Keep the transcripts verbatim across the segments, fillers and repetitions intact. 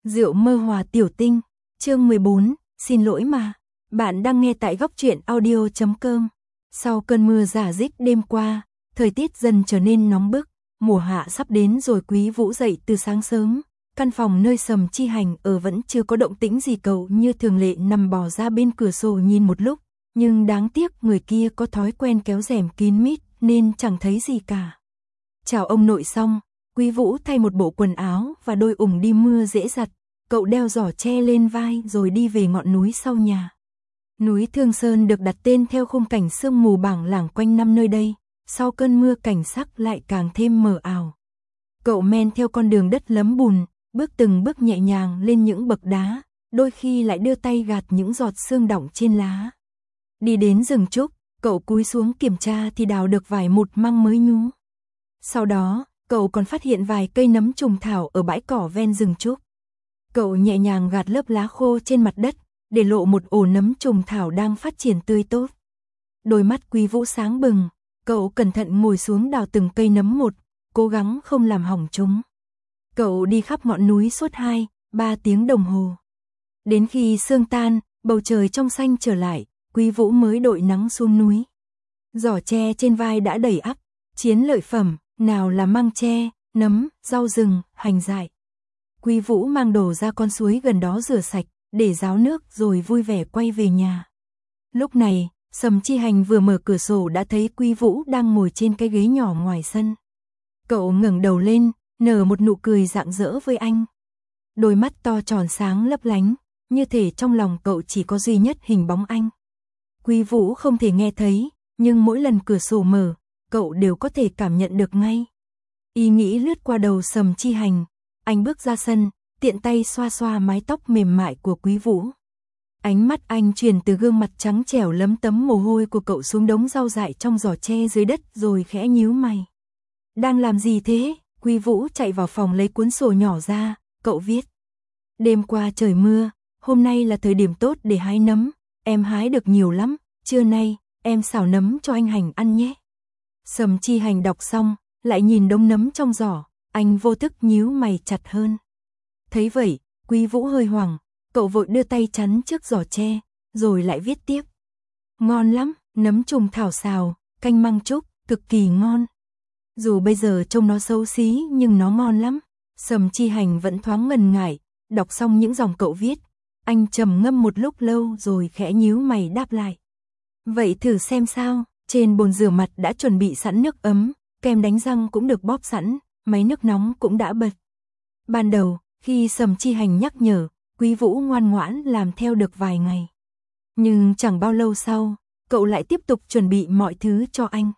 Rượu mơ hòa tiểu tinh, chương mười bốn, xin lỗi mà. Bạn đang nghe tại góc truyện audio chấm com. Sau cơn mưa rả rích đêm qua, thời tiết dần trở nên nóng bức, mùa hạ sắp đến rồi. Quý Vũ dậy từ sáng sớm, căn phòng nơi Sầm Chi Hành ở vẫn chưa có động tĩnh gì. Cậu như thường lệ nằm bò ra bên cửa sổ nhìn một lúc, nhưng đáng tiếc người kia có thói quen kéo rèm kín mít nên chẳng thấy gì cả. Chào ông nội xong, Quý Vũ thay một bộ quần áo và đôi ủng đi mưa dễ giặt, cậu đeo giỏ tre lên vai rồi đi về ngọn núi sau nhà. Núi Thương Sơn được đặt tên theo khung cảnh sương mù bảng lảng quanh năm nơi đây, sau cơn mưa cảnh sắc lại càng thêm mờ ảo. Cậu men theo con đường đất lấm bùn, bước từng bước nhẹ nhàng lên những bậc đá, đôi khi lại đưa tay gạt những giọt sương đọng trên lá. Đi đến rừng trúc, cậu cúi xuống kiểm tra thì đào được vài một măng mới nhú. Sau đó, cậu còn phát hiện vài cây nấm trùng thảo ở bãi cỏ ven rừng trúc. Cậu nhẹ nhàng gạt lớp lá khô trên mặt đất, để lộ một ổ nấm trùng thảo đang phát triển tươi tốt. Đôi mắt Quý Vũ sáng bừng, cậu cẩn thận ngồi xuống đào từng cây nấm một, cố gắng không làm hỏng chúng. Cậu đi khắp ngọn núi suốt hai, ba tiếng đồng hồ. Đến khi sương tan, bầu trời trong xanh trở lại, Quý Vũ mới đội nắng xuống núi. Giỏ tre trên vai đã đầy ắp, chiến lợi phẩm, nào là măng tre, nấm, rau rừng, hành dại. Quý Vũ mang đồ ra con suối gần đó rửa sạch, để ráo nước rồi vui vẻ quay về nhà. Lúc này, Sầm Chi Hành vừa mở cửa sổ đã thấy Quý Vũ đang ngồi trên cái ghế nhỏ ngoài sân. Cậu ngẩng đầu lên, nở một nụ cười rạng rỡ với anh. Đôi mắt to tròn sáng lấp lánh, như thể trong lòng cậu chỉ có duy nhất hình bóng anh. Quý Vũ không thể nghe thấy, nhưng mỗi lần cửa sổ mở, cậu đều có thể cảm nhận được ngay. Ý nghĩ lướt qua đầu Sầm Chi Hành, anh bước ra sân, tiện tay xoa xoa mái tóc mềm mại của Quý Vũ. Ánh mắt anh chuyển từ gương mặt trắng trẻo lấm tấm mồ hôi của cậu xuống đống rau dại trong giỏ tre dưới đất rồi khẽ nhíu mày. Đang làm gì thế? Quý Vũ chạy vào phòng lấy cuốn sổ nhỏ ra, cậu viết. Đêm qua trời mưa, hôm nay là thời điểm tốt để hái nấm, em hái được nhiều lắm, trưa nay, em xào nấm cho anh Hành ăn nhé. Sầm Chi Hành đọc xong, lại nhìn đống nấm trong giỏ, anh vô thức nhíu mày chặt hơn. Thấy vậy, Quý Vũ hơi hoảng, cậu vội đưa tay chắn trước giỏ tre, rồi lại viết tiếp. Ngon lắm, nấm trùng thảo xào, canh măng trúc, cực kỳ ngon. Dù bây giờ trông nó xấu xí nhưng nó ngon lắm. Sầm Chi Hành vẫn thoáng ngần ngại, đọc xong những dòng cậu viết, anh trầm ngâm một lúc lâu rồi khẽ nhíu mày đáp lại. Vậy thử xem sao, trên bồn rửa mặt đã chuẩn bị sẵn nước ấm, kem đánh răng cũng được bóp sẵn, máy nước nóng cũng đã bật. Ban đầu, khi Sầm Chi Hành nhắc nhở, Quý Vũ ngoan ngoãn làm theo được vài ngày. Nhưng chẳng bao lâu sau, cậu lại tiếp tục chuẩn bị mọi thứ cho anh.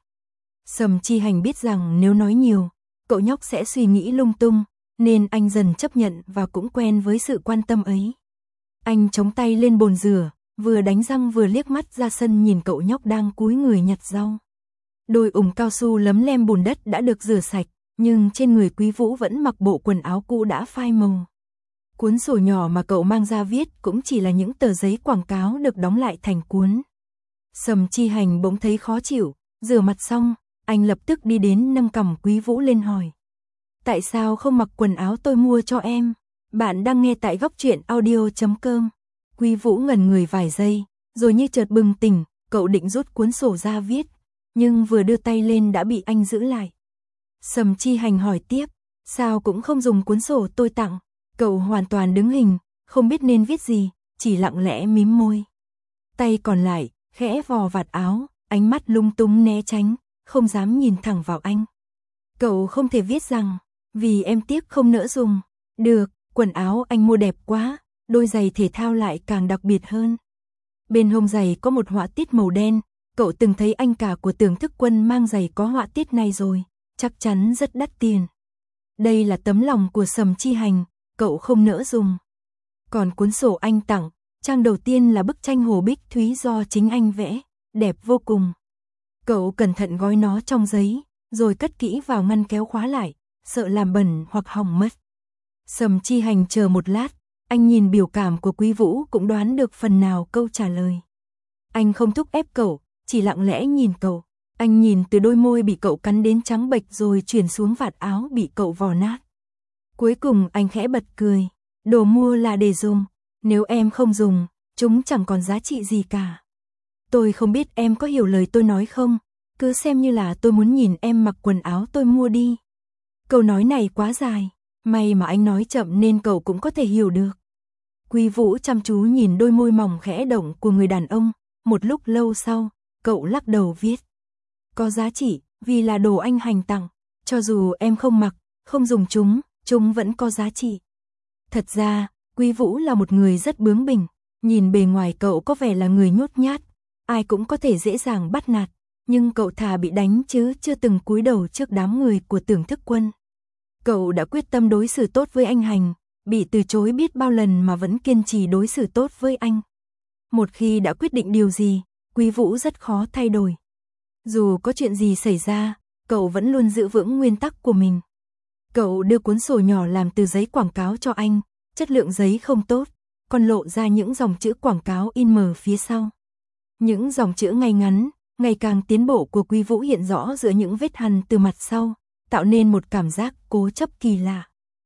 Sầm Chi Hành biết rằng nếu nói nhiều, cậu nhóc sẽ suy nghĩ lung tung, nên anh dần chấp nhận và cũng quen với sự quan tâm ấy. Anh chống tay lên bồn rửa, vừa đánh răng vừa liếc mắt ra sân nhìn cậu nhóc đang cúi người nhặt rau. Đôi ủng cao su lấm lem bùn đất đã được rửa sạch, nhưng trên người Quý Vũ vẫn mặc bộ quần áo cũ đã phai màu. Cuốn sổ nhỏ mà cậu mang ra viết cũng chỉ là những tờ giấy quảng cáo được đóng lại thành cuốn. Sầm Chi Hành bỗng thấy khó chịu, rửa mặt xong, anh lập tức đi đến nâng cằm Quý Vũ lên hỏi. Tại sao không mặc quần áo tôi mua cho em? Bạn đang nghe tại góc truyện audio chấm com. Quý Vũ ngẩn người vài giây, rồi như chợt bừng tỉnh, cậu định rút cuốn sổ ra viết, nhưng vừa đưa tay lên đã bị anh giữ lại. Sầm Chi Hành hỏi tiếp, sao cũng không dùng cuốn sổ tôi tặng? Cậu hoàn toàn đứng hình, không biết nên viết gì, chỉ lặng lẽ mím môi. Tay còn lại, khẽ vò vạt áo, ánh mắt lung tung né tránh, không dám nhìn thẳng vào anh. Cậu không thể viết rằng, vì em tiếc không nỡ dùng. Được, quần áo anh mua đẹp quá, đôi giày thể thao lại càng đặc biệt hơn. Bên hông giày có một họa tiết màu đen, cậu từng thấy anh cả của Tưởng Thức Quân mang giày có họa tiết này rồi, chắc chắn rất đắt tiền. Đây là tấm lòng của Sầm Chi Hành, cậu không nỡ dùng. Còn cuốn sổ anh tặng, trang đầu tiên là bức tranh hồ bích thúy do chính anh vẽ, đẹp vô cùng. Cậu cẩn thận gói nó trong giấy, rồi cất kỹ vào ngăn kéo khóa lại, sợ làm bẩn hoặc hỏng mất. Sầm Chi Hành chờ một lát, anh nhìn biểu cảm của Quý Vũ cũng đoán được phần nào câu trả lời. Anh không thúc ép cậu, chỉ lặng lẽ nhìn cậu. Anh nhìn từ đôi môi bị cậu cắn đến trắng bệch rồi chuyển xuống vạt áo bị cậu vò nát. Cuối cùng anh khẽ bật cười, Đồ mua là để dùng, nếu em không dùng, chúng chẳng còn giá trị gì cả. Tôi không biết em có hiểu lời tôi nói không, cứ xem như là tôi muốn nhìn em mặc quần áo tôi mua đi. Câu nói này quá dài, may mà anh nói chậm nên cậu cũng có thể hiểu được. Quý Vũ chăm chú nhìn đôi môi mỏng khẽ động của người đàn ông, một lúc lâu sau, cậu lắc đầu viết. Có giá trị, vì là đồ anh Hành tặng, cho dù em không mặc, không dùng chúng, chúng vẫn có giá trị. Thật ra, Quý Vũ là một người rất bướng bỉnh, nhìn bề ngoài cậu có vẻ là người nhút nhát, ai cũng có thể dễ dàng bắt nạt, nhưng cậu thà bị đánh chứ chưa từng cúi đầu trước đám người của Tưởng Thức Quân. Cậu đã quyết tâm đối xử tốt với anh Hành, bị từ chối biết bao lần mà vẫn kiên trì đối xử tốt với anh. Một khi đã quyết định điều gì, Quý Vũ rất khó thay đổi. Dù có chuyện gì xảy ra, cậu vẫn luôn giữ vững nguyên tắc của mình. Cậu đưa cuốn sổ nhỏ làm từ giấy quảng cáo cho anh, chất lượng giấy không tốt, còn lộ ra những dòng chữ quảng cáo in mờ phía sau. Những dòng chữ ngay ngắn, ngày càng tiến bộ của Quý Vũ hiện rõ giữa những vết hằn từ mặt sau, tạo nên một cảm giác cố chấp kỳ lạ.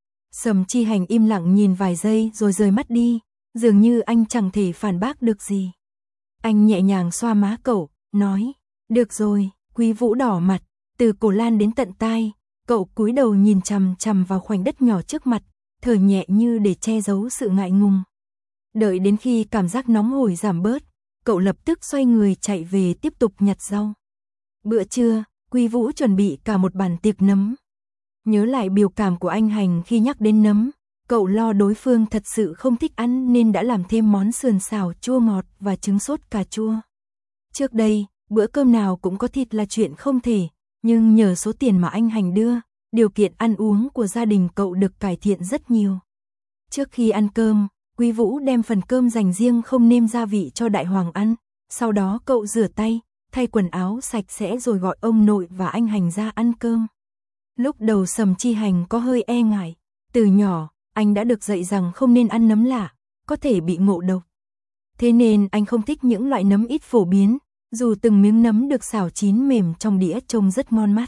Sầm Chi Hành im lặng nhìn vài giây rồi rời mắt đi, dường như anh chẳng thể phản bác được gì. Anh nhẹ nhàng xoa má cậu, nói, được rồi. Quý Vũ đỏ mặt, từ cổ lan đến tận tai, cậu cúi đầu nhìn chằm chằm vào khoảnh đất nhỏ trước mặt, thở nhẹ như để che giấu sự ngại ngùng. Đợi đến khi cảm giác nóng hổi giảm bớt, cậu lập tức xoay người chạy về tiếp tục nhặt rau. Bữa trưa, Quý Vũ chuẩn bị cả một bàn tiệc nấm. Nhớ lại biểu cảm của anh Hành khi nhắc đến nấm, cậu lo đối phương thật sự không thích ăn nên đã làm thêm món sườn xào chua ngọt và trứng sốt cà chua. Trước đây, bữa cơm nào cũng có thịt là chuyện không thể, nhưng nhờ số tiền mà anh Hành đưa, điều kiện ăn uống của gia đình cậu được cải thiện rất nhiều. Trước khi ăn cơm, Quý Vũ đem phần cơm dành riêng không nêm gia vị cho Đại Hoàng ăn, sau đó cậu rửa tay, thay quần áo sạch sẽ rồi gọi ông nội và anh Hành ra ăn cơm. Lúc đầu Sầm Chi Hành có hơi e ngại, từ nhỏ, anh đã được dạy rằng không nên ăn nấm lạ, có thể bị ngộ độc. Thế nên anh không thích những loại nấm ít phổ biến, dù từng miếng nấm được xào chín mềm trong đĩa trông rất ngon mắt.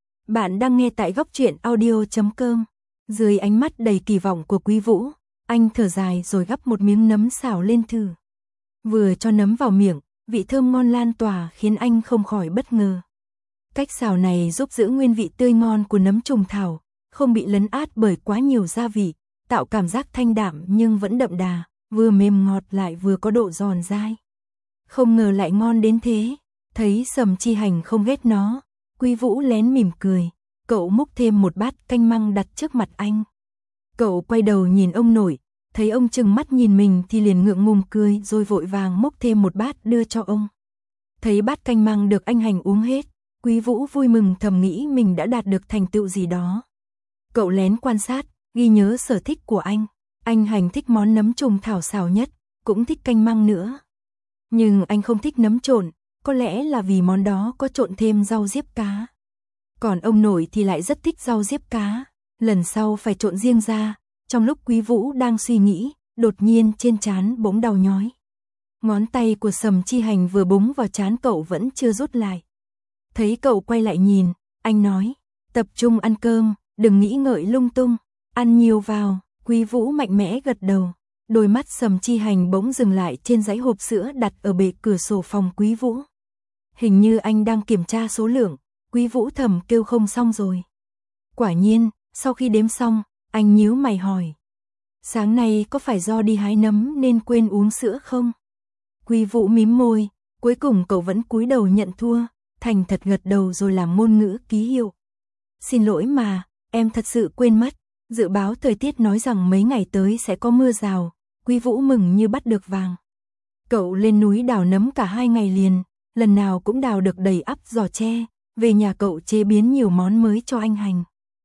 Bạn đang nghe tại góc truyện audio chấm com. Dưới ánh mắt đầy kỳ vọng của Quý Vũ, anh thở dài rồi gắp một miếng nấm xào lên thử. Vừa cho nấm vào miệng, vị thơm ngon lan tỏa khiến anh không khỏi bất ngờ. Cách xào này giúp giữ nguyên vị tươi ngon của nấm trùng thảo, không bị lấn át bởi quá nhiều gia vị, tạo cảm giác thanh đạm nhưng vẫn đậm đà, vừa mềm ngọt lại vừa có độ giòn dai. Không ngờ lại ngon đến thế, thấy Sầm Chi Hành không ghét nó, Quý Vũ lén mỉm cười, cậu múc thêm một bát canh măng đặt trước mặt anh. Cậu quay đầu nhìn ông nội, thấy ông trừng mắt nhìn mình thì liền ngượng ngùng cười rồi vội vàng múc thêm một bát đưa cho ông. Thấy bát canh măng được anh Hành uống hết, Quý Vũ vui mừng thầm nghĩ mình đã đạt được thành tựu gì đó. Cậu lén quan sát, ghi nhớ sở thích của anh, anh Hành thích món nấm trùng thảo xào nhất, cũng thích canh măng nữa. Nhưng anh không thích nấm trộn, có lẽ là vì món đó có trộn thêm rau diếp cá. Còn ông nội thì lại rất thích rau diếp cá, lần sau phải trộn riêng ra. Trong lúc Quý Vũ đang suy nghĩ, đột nhiên trên trán bỗng đau nhói. Ngón tay của Sầm Chi Hành vừa búng vào trán cậu vẫn chưa rút lại. Thấy cậu quay lại nhìn, anh nói, tập trung ăn cơm, đừng nghĩ ngợi lung tung, ăn nhiều vào. Quý Vũ mạnh mẽ gật đầu. Đôi mắt Sầm Chi Hành bỗng dừng lại trên dãy hộp sữa đặt ở bệ cửa sổ phòng Quý Vũ. Hình như anh đang kiểm tra số lượng, Quý Vũ thầm kêu không xong rồi. Quả nhiên, sau khi đếm xong, anh nhíu mày hỏi. Sáng nay có phải do đi hái nấm nên quên uống sữa không? Quý Vũ mím môi, cuối cùng cậu vẫn cúi đầu nhận thua, thành thật gật đầu rồi làm ngôn ngữ ký hiệu. Xin lỗi mà, em thật sự quên mất, dự báo thời tiết nói rằng mấy ngày tới sẽ có mưa rào. Quý Vũ mừng như bắt được vàng. Cậu lên núi đào nấm cả hai ngày liền, lần nào cũng đào được đầy ắp giỏ tre, về nhà cậu chế biến nhiều món mới cho anh Hành.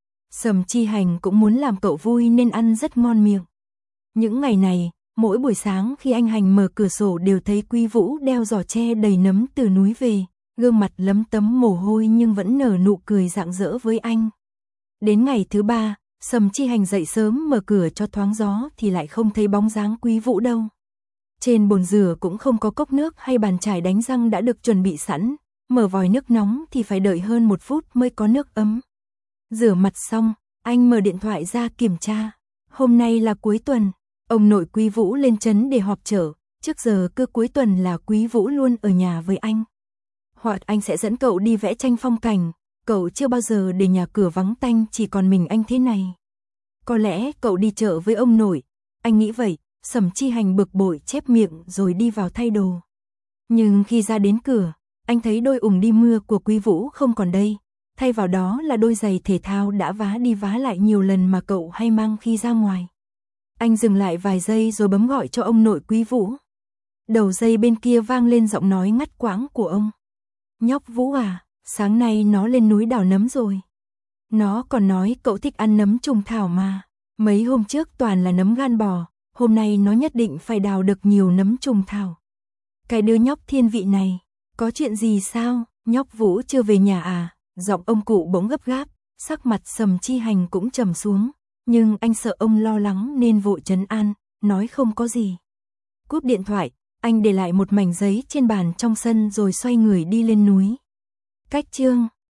Sầm Chi Hành cũng muốn làm cậu vui nên ăn rất ngon miệng. Những ngày này, mỗi buổi sáng khi anh Hành mở cửa sổ đều thấy Quý Vũ đeo giỏ tre đầy nấm từ núi về, gương mặt lấm tấm mồ hôi nhưng vẫn nở nụ cười rạng rỡ với anh. Đến ngày thứ ba, Sầm Chi Hành dậy sớm mở cửa cho thoáng gió thì lại không thấy bóng dáng Quý Vũ đâu. Trên bồn rửa cũng không có cốc nước hay bàn chải đánh răng đã được chuẩn bị sẵn, mở vòi nước nóng thì phải đợi hơn một phút mới có nước ấm. Rửa mặt xong, anh mở điện thoại ra kiểm tra. Hôm nay là cuối tuần, ông nội Quý Vũ lên trấn để họp chợ, trước giờ cứ cuối tuần là Quý Vũ luôn ở nhà với anh. Hoặc anh sẽ dẫn cậu đi vẽ tranh phong cảnh, cậu chưa bao giờ để nhà cửa vắng tanh chỉ còn mình anh thế này. Có lẽ cậu đi chợ với ông nội, anh nghĩ vậy, Sầm Chi Hành bực bội chép miệng rồi đi vào thay đồ. Nhưng khi ra đến cửa, anh thấy đôi ủng đi mưa của Quý Vũ không còn đây, thay vào đó là đôi giày thể thao đã vá đi vá lại nhiều lần mà cậu hay mang khi ra ngoài. Anh dừng lại vài giây rồi bấm gọi cho ông nội Quý Vũ. Đầu dây bên kia vang lên giọng nói ngắt quãng của ông. Nhóc Vũ à, sáng nay nó lên núi đào nấm rồi. Nó còn nói cậu thích ăn nấm trùng thảo mà. Mấy hôm trước toàn là nấm gan bò, hôm nay nó nhất định phải đào được nhiều nấm trùng thảo. Cái đứa nhóc thiên vị này, có chuyện gì sao? Nhóc Vũ chưa về nhà à? Giọng ông cụ bỗng gấp gáp, sắc mặt Sầm Chi Hành cũng trầm xuống, nhưng anh sợ ông lo lắng nên vội trấn an, nói không có gì. Cúp điện thoại, anh để lại một mảnh giấy trên bàn trong sân rồi xoay người đi lên núi. Cách chương